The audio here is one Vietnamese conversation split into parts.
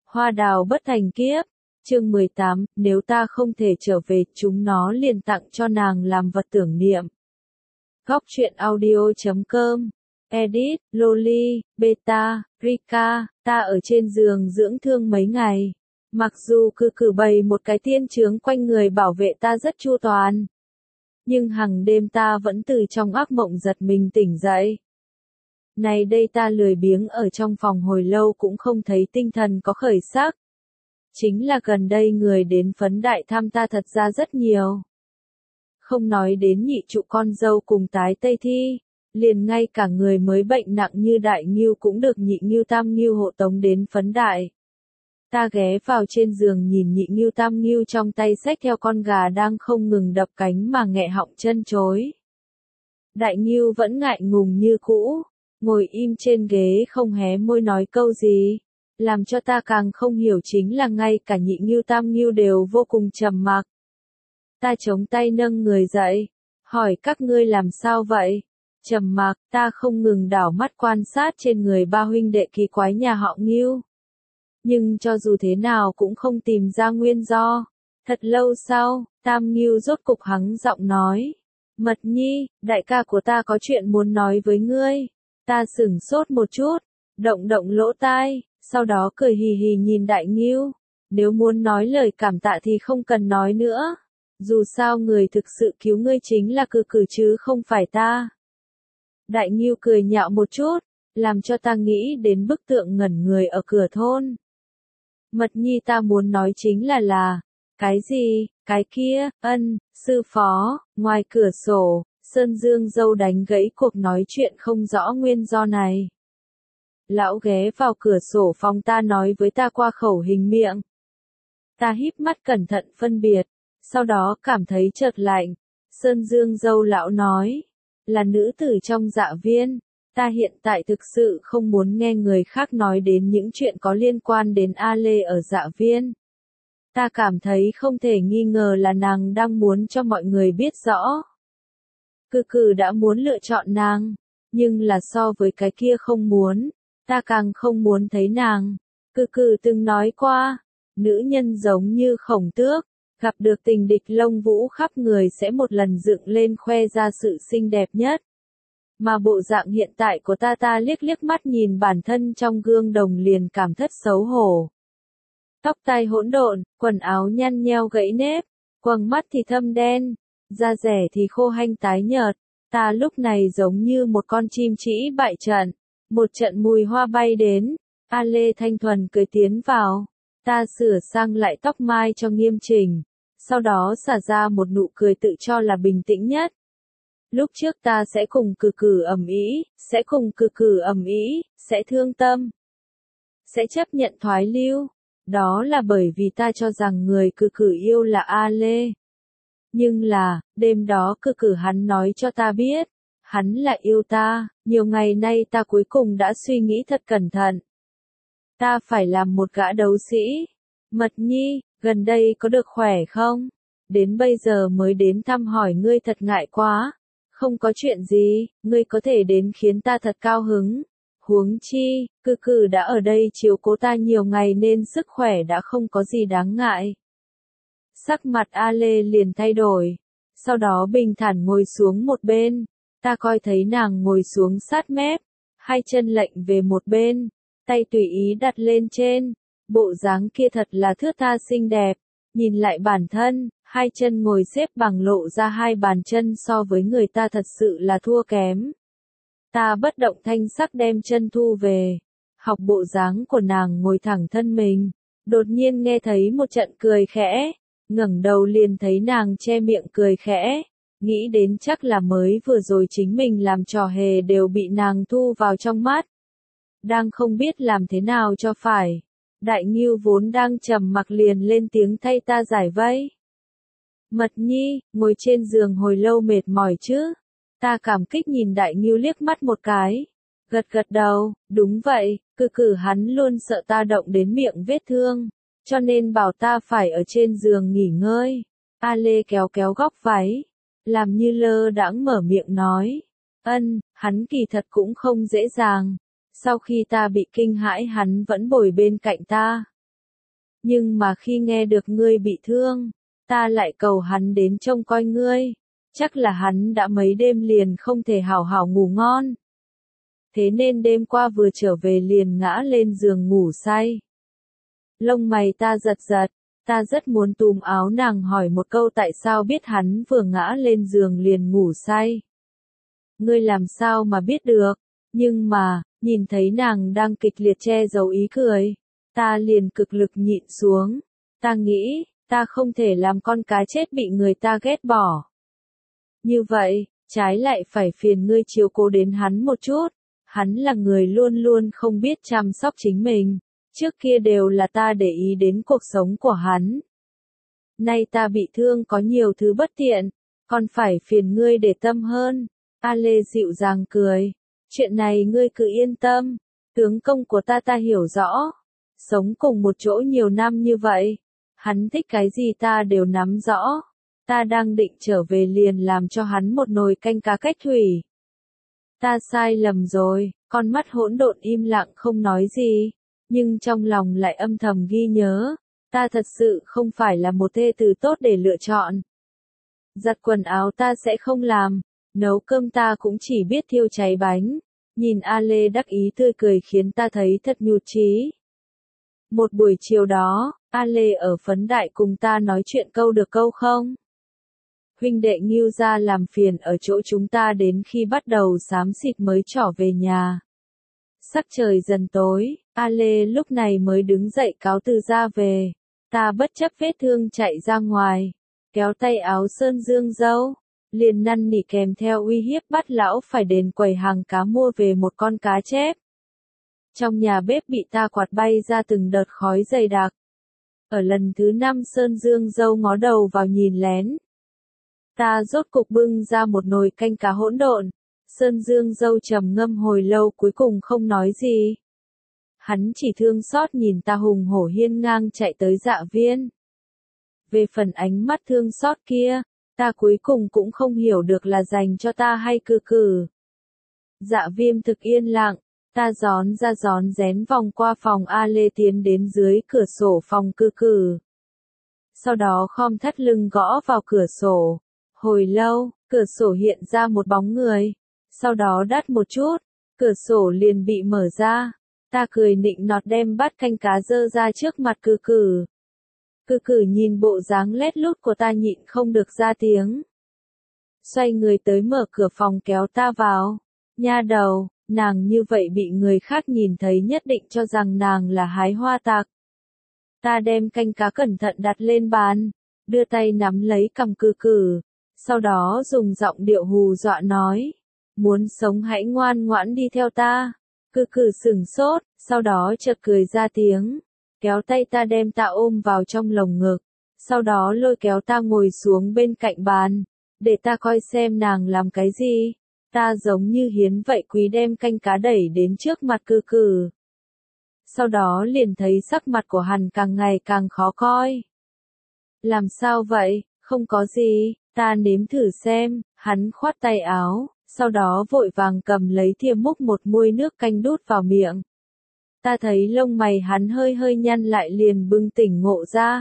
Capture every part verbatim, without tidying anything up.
Hoa đào bất thành kiếp. Chương mười tám, nếu ta không thể trở về, chúng nó liền tặng cho nàng làm vật tưởng niệm. Góc truyện audio chấm com. Edit, Loli, Beta, Rika, ta ở trên giường dưỡng thương mấy ngày. Mặc dù cứ cử bày một cái tiên chướng quanh người bảo vệ ta rất chu toàn. Nhưng hằng đêm ta vẫn từ trong ác mộng giật mình tỉnh dậy. Này đây ta lười biếng ở trong phòng hồi lâu cũng không thấy tinh thần có khởi sắc. Chính là gần đây người đến phấn đại thăm ta thật ra rất nhiều. Không nói đến nhị trụ con dâu cùng tái tây thi, liền ngay cả người mới bệnh nặng như đại ngưu cũng được nhị ngưu tam ngưu hộ tống đến phấn đại. Ta ghé vào trên giường nhìn nhị ngưu tam ngưu trong tay xách theo con gà đang không ngừng đập cánh mà nghẹ họng chân chối. Đại ngưu vẫn ngại ngùng như cũ, ngồi im trên ghế không hé môi nói câu gì. Làm cho ta càng không hiểu chính là ngay cả nhị ngưu tam ngưu đều vô cùng trầm mặc. Ta chống tay nâng người dậy, hỏi các ngươi làm sao vậy? Trầm mặc, ta không ngừng đảo mắt quan sát trên người ba huynh đệ kỳ quái nhà họ Ngưu. Nhưng cho dù thế nào cũng không tìm ra nguyên do. Thật lâu sau, Tam Ngưu rốt cục hắng giọng nói. Mật Nhi, đại ca của ta có chuyện muốn nói với ngươi. Ta sửng sốt một chút, động động lỗ tai, sau đó cười hì hì nhìn Đại Ngưu. Nếu muốn nói lời cảm tạ thì không cần nói nữa. Dù sao người thực sự cứu ngươi chính là cử cử chứ không phải ta. Đại Ngưu cười nhạo một chút, làm cho ta nghĩ đến bức tượng ngẩn người ở cửa thôn. Mật Nhi ta muốn nói chính là là, cái gì, cái kia, ân, sư phó, ngoài cửa sổ, Sơn Dương dâu đánh gãy cuộc nói chuyện không rõ nguyên do này. Lão ghé vào cửa sổ phòng ta nói với ta qua khẩu hình miệng. Ta híp mắt cẩn thận phân biệt, sau đó cảm thấy chợt lạnh. Sơn Dương dâu lão nói, là nữ tử trong dạ viên. Ta hiện tại thực sự không muốn nghe người khác nói đến những chuyện có liên quan đến A Lê ở dạ viên. Ta cảm thấy không thể nghi ngờ là nàng đang muốn cho mọi người biết rõ. Cử cử đã muốn lựa chọn nàng, nhưng là so với cái kia không muốn, ta càng không muốn thấy nàng. Cử cử từng nói qua, nữ nhân giống như khổng tước, gặp được tình địch lông vũ khắp người sẽ một lần dựng lên khoe ra sự xinh đẹp nhất. Mà bộ dạng hiện tại của ta ta liếc liếc mắt nhìn bản thân trong gương đồng liền cảm thất xấu hổ. Tóc tai hỗn độn, quần áo nhăn nheo gãy nếp, quầng mắt thì thâm đen, da rẻ thì khô hanh tái nhợt. Ta lúc này giống như một con chim trĩ bại trận. Một trận mùi hoa bay đến, A Lê thanh thuần cười tiến vào. Ta sửa sang lại tóc mai cho nghiêm chỉnh, sau đó xả ra một nụ cười tự cho là bình tĩnh nhất. Lúc trước ta sẽ cùng cử cử ầm ĩ, sẽ cùng cử cử ầm ĩ, sẽ thương tâm, sẽ chấp nhận thoái lưu. Đó là bởi vì ta cho rằng người cử cử yêu là A Lê. Nhưng là, đêm đó cử cử hắn nói cho ta biết, hắn là yêu ta. Nhiều ngày nay ta cuối cùng đã suy nghĩ thật cẩn thận. Ta phải làm một gã đấu sĩ. Mật Nhi, gần đây có được khỏe không? Đến bây giờ mới đến thăm hỏi ngươi thật ngại quá. Không có chuyện gì, ngươi có thể đến khiến ta thật cao hứng. Huống chi, cử cử đã ở đây chiếu cố ta nhiều ngày nên sức khỏe đã không có gì đáng ngại. Sắc mặt A Lê liền thay đổi, sau đó bình thản ngồi xuống một bên. Ta coi thấy nàng ngồi xuống sát mép, hai chân lệch về một bên, tay tùy ý đặt lên trên. Bộ dáng kia thật là thướt tha xinh đẹp. Nhìn lại bản thân, hai chân ngồi xếp bằng lộ ra hai bàn chân so với người ta thật sự là thua kém. Ta bất động thanh sắc đem chân thu về, học bộ dáng của nàng ngồi thẳng thân mình. Đột nhiên nghe thấy một trận cười khẽ, ngẩng đầu liền thấy nàng che miệng cười khẽ. Nghĩ đến chắc là mới vừa rồi chính mình làm trò hề đều bị nàng thu vào trong mắt. Đang không biết làm thế nào cho phải. Đại Ngưu vốn đang trầm mặc liền lên tiếng thay ta giải vây. Mật Nhi, ngồi trên giường hồi lâu mệt mỏi chứ? Ta cảm kích nhìn Đại Ngưu liếc mắt một cái. Gật gật đầu, đúng vậy, cử cử hắn luôn sợ ta động đến miệng vết thương. Cho nên bảo ta phải ở trên giường nghỉ ngơi. A Lê kéo kéo góc váy, làm như lơ đãng mở miệng nói. Ân, hắn kỳ thật cũng không dễ dàng. Sau khi ta bị kinh hãi hắn vẫn bồi bên cạnh ta. Nhưng mà khi nghe được ngươi bị thương, ta lại cầu hắn đến trông coi ngươi. Chắc là hắn đã mấy đêm liền không thể hảo hảo ngủ ngon. Thế nên đêm qua vừa trở về liền ngã lên giường ngủ say. Lông mày ta giật giật, ta rất muốn túm áo nàng hỏi một câu tại sao biết hắn vừa ngã lên giường liền ngủ say. Ngươi làm sao mà biết được, nhưng mà, nhìn thấy nàng đang kịch liệt che giấu ý cười, ta liền cực lực nhịn xuống. Ta nghĩ, ta không thể làm con cá chết bị người ta ghét bỏ. Như vậy, trái lại phải phiền ngươi chiếu cố đến hắn một chút. Hắn là người luôn luôn không biết chăm sóc chính mình. Trước kia đều là ta để ý đến cuộc sống của hắn. Nay ta bị thương có nhiều thứ bất tiện, còn phải phiền ngươi để tâm hơn. A Lê dịu dàng cười. Chuyện này ngươi cứ yên tâm. Tướng công của ta ta hiểu rõ. Sống cùng một chỗ nhiều năm như vậy. Hắn thích cái gì ta đều nắm rõ. Ta đang định trở về liền làm cho hắn một nồi canh cá cách thủy. Ta sai lầm rồi, con mắt hỗn độn im lặng không nói gì, nhưng trong lòng lại âm thầm ghi nhớ, ta thật sự không phải là một thê tử tốt để lựa chọn. Giặt quần áo ta sẽ không làm, nấu cơm ta cũng chỉ biết thiêu cháy bánh. Nhìn A Lê đắc ý tươi cười khiến ta thấy thật nhụt chí. Một buổi chiều đó, A Lê ở Phấn Đại cùng ta nói chuyện câu được câu không. Huynh đệ Ngưu ra làm phiền ở chỗ chúng ta đến khi bắt đầu xám xịt mới trỏ về nhà. Sắc trời dần tối, A Lê lúc này mới đứng dậy cáo từ ra về. Ta bất chấp vết thương chạy ra ngoài, kéo tay áo Sơn Dương dâu, liền năn nỉ kèm theo uy hiếp bắt lão phải đến quầy hàng cá mua về một con cá chép. Trong nhà bếp bị ta quạt bay ra từng đợt khói dày đặc. Ở lần thứ năm Sơn Dương dâu ngó đầu vào nhìn lén. Ta rốt cục bưng ra một nồi canh cá hỗn độn. Sơn Dương dâu trầm ngâm hồi lâu cuối cùng không nói gì. Hắn chỉ thương xót nhìn ta hùng hổ hiên ngang chạy tới Dạ Viên. Về phần ánh mắt thương xót kia, ta cuối cùng cũng không hiểu được là dành cho ta hay cừ cừ. Dạ Viêm thực yên lặng, ta gión ra gión rén vòng qua phòng A Lê tiến đến dưới cửa sổ phòng cừ cừ. Sau đó khom thắt lưng gõ vào cửa sổ. Hồi lâu, cửa sổ hiện ra một bóng người. Sau đó đắt một chút, cửa sổ liền bị mở ra. Ta cười nịnh nọt đem bát canh cá dơ ra trước mặt cừ cừ. Cừ cừ nhìn bộ dáng lét lút của ta nhịn không được ra tiếng. Xoay người tới mở cửa phòng kéo ta vào. Nha đầu, nàng như vậy bị người khác nhìn thấy nhất định cho rằng nàng là hái hoa tạc. Ta đem canh cá cẩn thận đặt lên bàn, đưa tay nắm lấy cằm cừ cừ. Sau đó dùng giọng điệu hù dọa nói, muốn sống hãy ngoan ngoãn đi theo ta. Cừ cừ sửng sốt, sau đó chợt cười ra tiếng, kéo tay ta đem ta ôm vào trong lồng ngực, sau đó lôi kéo ta ngồi xuống bên cạnh bàn, để ta coi xem nàng làm cái gì. Ta giống như hiến vậy quý đem canh cá đẩy đến trước mặt cừ cừ. Sau đó liền thấy sắc mặt của hắn càng ngày càng khó coi. Làm sao vậy, không có gì. Ta nếm thử xem, hắn khoát tay áo, sau đó vội vàng cầm lấy thìa múc một muôi nước canh đút vào miệng. Ta thấy lông mày hắn hơi hơi nhăn lại liền bừng tỉnh ngộ ra.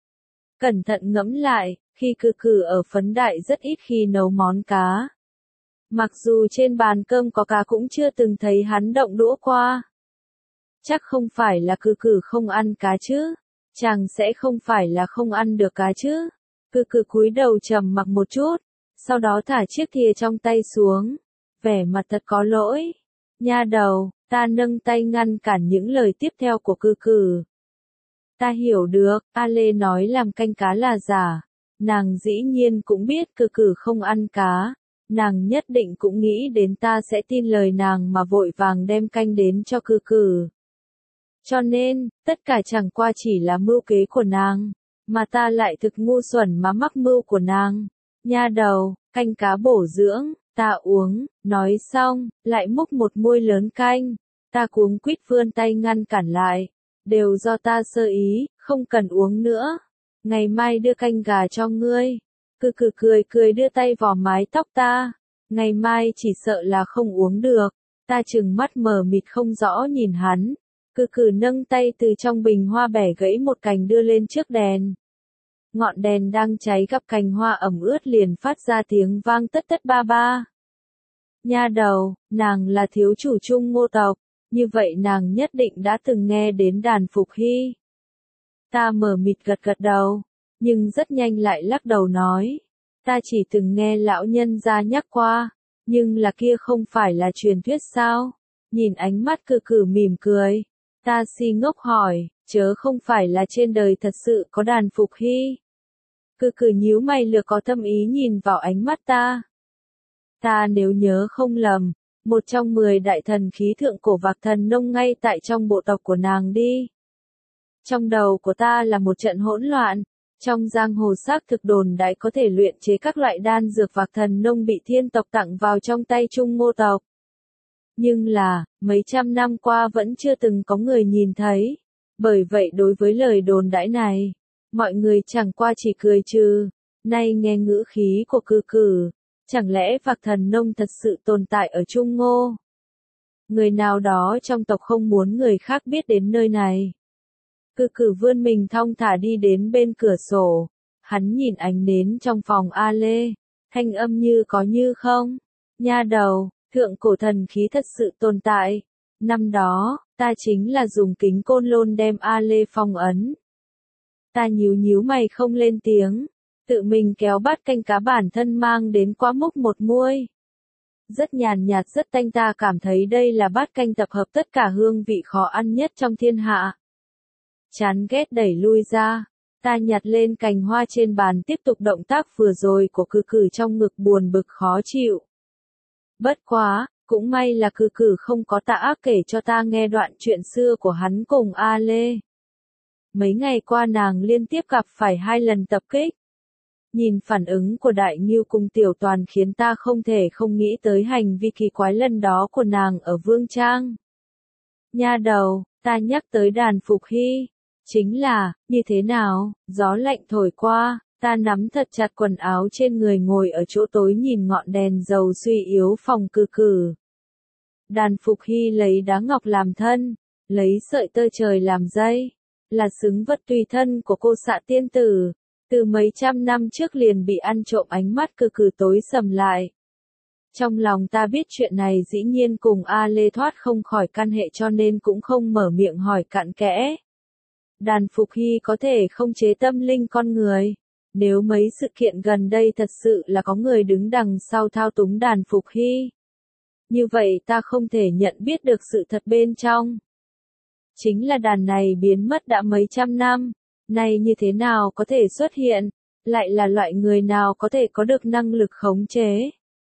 Cẩn thận ngẫm lại, khi cừ cừ ở Phấn Đại rất ít khi nấu món cá. Mặc dù trên bàn cơm có cá cũng chưa từng thấy hắn động đũa qua. Chắc không phải là cừ cừ không ăn cá chứ, chàng sẽ không phải là không ăn được cá chứ. Cừ cừ cúi đầu trầm mặc một chút, sau đó thả chiếc thìa trong tay xuống, vẻ mặt thật có lỗi. Nha đầu, ta nâng tay ngăn cản những lời tiếp theo của cừ cừ. Ta hiểu được, A Lê nói làm canh cá là giả. Nàng dĩ nhiên cũng biết cừ cừ không ăn cá. Nàng nhất định cũng nghĩ đến ta sẽ tin lời nàng mà vội vàng đem canh đến cho cừ cừ. Cho nên, tất cả chẳng qua chỉ là mưu kế của nàng. Mà ta lại thực ngu xuẩn mà mắc mưu của nàng. Nha đầu, canh cá bổ dưỡng, ta uống, nói xong, lại múc một muôi lớn canh. Ta cuống quýt vươn tay ngăn cản lại. Đều do ta sơ ý, không cần uống nữa. Ngày mai đưa canh gà cho ngươi. Cừ cừ cười cười đưa tay vò mái tóc ta. Ngày mai chỉ sợ là không uống được. Ta trừng mắt mờ mịt không rõ nhìn hắn. Cừ cừ nâng tay từ trong bình hoa bẻ gãy một cành đưa lên trước đèn. Ngọn đèn đang cháy gặp cành hoa ẩm ướt liền phát ra tiếng vang tất tất ba ba. Nha đầu, nàng là thiếu chủ Trung Ngô tộc, như vậy nàng nhất định đã từng nghe đến đàn Phục Hy. Ta mờ mịt gật gật đầu, nhưng rất nhanh lại lắc đầu nói, ta chỉ từng nghe lão nhân gia nhắc qua, nhưng là kia không phải là truyền thuyết sao? Nhìn ánh mắt cừ cừ mỉm cười, ta si ngốc hỏi, chớ không phải là trên đời thật sự có đàn Phục Hy. Cừ cừ nhíu mày lừa có thâm ý nhìn vào ánh mắt ta. Ta nếu nhớ không lầm, một trong mười đại thần khí thượng cổ Vạc Thần Nông ngay tại trong bộ tộc của nàng đi. Trong đầu của ta là một trận hỗn loạn, trong giang hồ xác thực đồn đại có thể luyện chế các loại đan dược Vạc Thần Nông bị thiên tộc tặng vào trong tay Trung Ngô tộc. Nhưng là, mấy trăm năm qua vẫn chưa từng có người nhìn thấy, bởi vậy đối với lời đồn đãi này, mọi người chẳng qua chỉ cười trừ. Nay nghe ngữ khí của cừ cừ, chẳng lẽ Vạc Thần Nông thật sự tồn tại ở Trung Ngô? Người nào đó trong tộc không muốn người khác biết đến nơi này. Cừ cừ vươn mình thong thả đi đến bên cửa sổ, hắn nhìn ánh nến trong phòng A Lê, thanh âm như có như không. Nha đầu, thượng cổ thần khí thật sự tồn tại. Năm đó, ta chính là dùng kính côn lôn đem A Lê phong ấn. Ta nhíu nhíu mày không lên tiếng, tự mình kéo bát canh cá bản thân mang đến quá múc một muôi. Rất nhàn nhạt rất tanh, ta cảm thấy đây là bát canh tập hợp tất cả hương vị khó ăn nhất trong thiên hạ. Chán ghét đẩy lui ra, ta nhặt lên cành hoa trên bàn tiếp tục động tác vừa rồi của cừ cừ trong ngực buồn bực khó chịu. Bất quá, cũng may là cừ cừ không có tạ ác kể cho ta nghe đoạn chuyện xưa của hắn cùng A Lê. Mấy ngày qua nàng liên tiếp gặp phải hai lần tập kích. Nhìn phản ứng của Đại Ngưu cùng Tiểu Toàn khiến ta không thể không nghĩ tới hành vi kỳ quái lần đó của nàng ở Vương Trang. Nha đầu, ta nhắc tới đàn Phục Hy, chính là, như thế nào, gió lạnh thổi qua, ta nắm thật chặt quần áo trên người ngồi ở chỗ tối nhìn ngọn đèn dầu suy yếu phòng cừ cừ. Đàn Phục Hy lấy đá ngọc làm thân, lấy sợi tơ trời làm dây, là xứng vật tùy thân của cô xạ tiên tử. Từ mấy trăm năm trước liền bị ăn trộm, ánh mắt cừ cừ tối sầm lại. Trong lòng ta biết chuyện này dĩ nhiên cùng A Lê thoát không khỏi căn hệ cho nên cũng không mở miệng hỏi cặn kẽ. Đàn Phục Hy có thể không chế tâm linh con người. Nếu mấy sự kiện gần đây thật sự là có người đứng đằng sau thao túng đàn Phục Hy, như vậy ta không thể nhận biết được sự thật bên trong. Chính là đàn này biến mất đã mấy trăm năm. Này như thế nào có thể xuất hiện, lại là loại người nào có thể có được năng lực khống chế.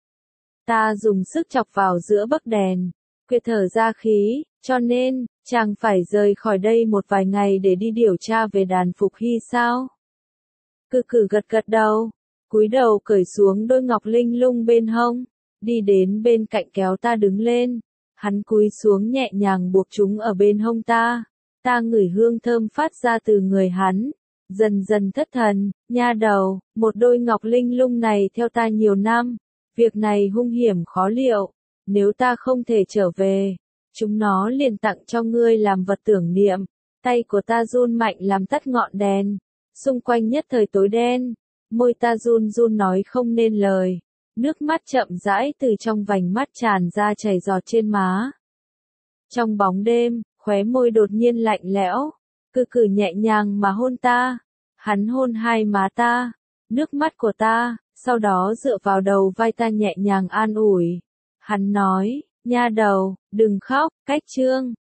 Ta dùng sức chọc vào giữa bấc đèn, quyết thở ra khí, cho nên, chàng phải rời khỏi đây một vài ngày để đi điều tra về đàn Phục Hy sao? Cừ cừ gật gật đầu, cúi đầu cởi xuống đôi ngọc linh lung bên hông, đi đến bên cạnh kéo ta đứng lên, hắn cúi xuống nhẹ nhàng buộc chúng ở bên hông ta. Ta ngửi hương thơm phát ra từ người hắn, dần dần thất thần. Nha đầu, một đôi ngọc linh lung này theo ta nhiều năm, việc này hung hiểm khó liệu, nếu ta không thể trở về, chúng nó liền tặng cho ngươi làm vật tưởng niệm. Tay của ta run mạnh làm tắt ngọn đèn, xung quanh nhất thời tối đen, môi ta run run nói không nên lời, nước mắt chậm rãi từ trong vành mắt tràn ra chảy giọt trên má. Trong bóng đêm, khóe môi đột nhiên lạnh lẽo, cừ cừ nhẹ nhàng mà hôn ta, hắn hôn hai má ta, nước mắt của ta, sau đó dựa vào đầu vai ta nhẹ nhàng an ủi. Hắn nói, nha đầu, đừng khóc, cách chương.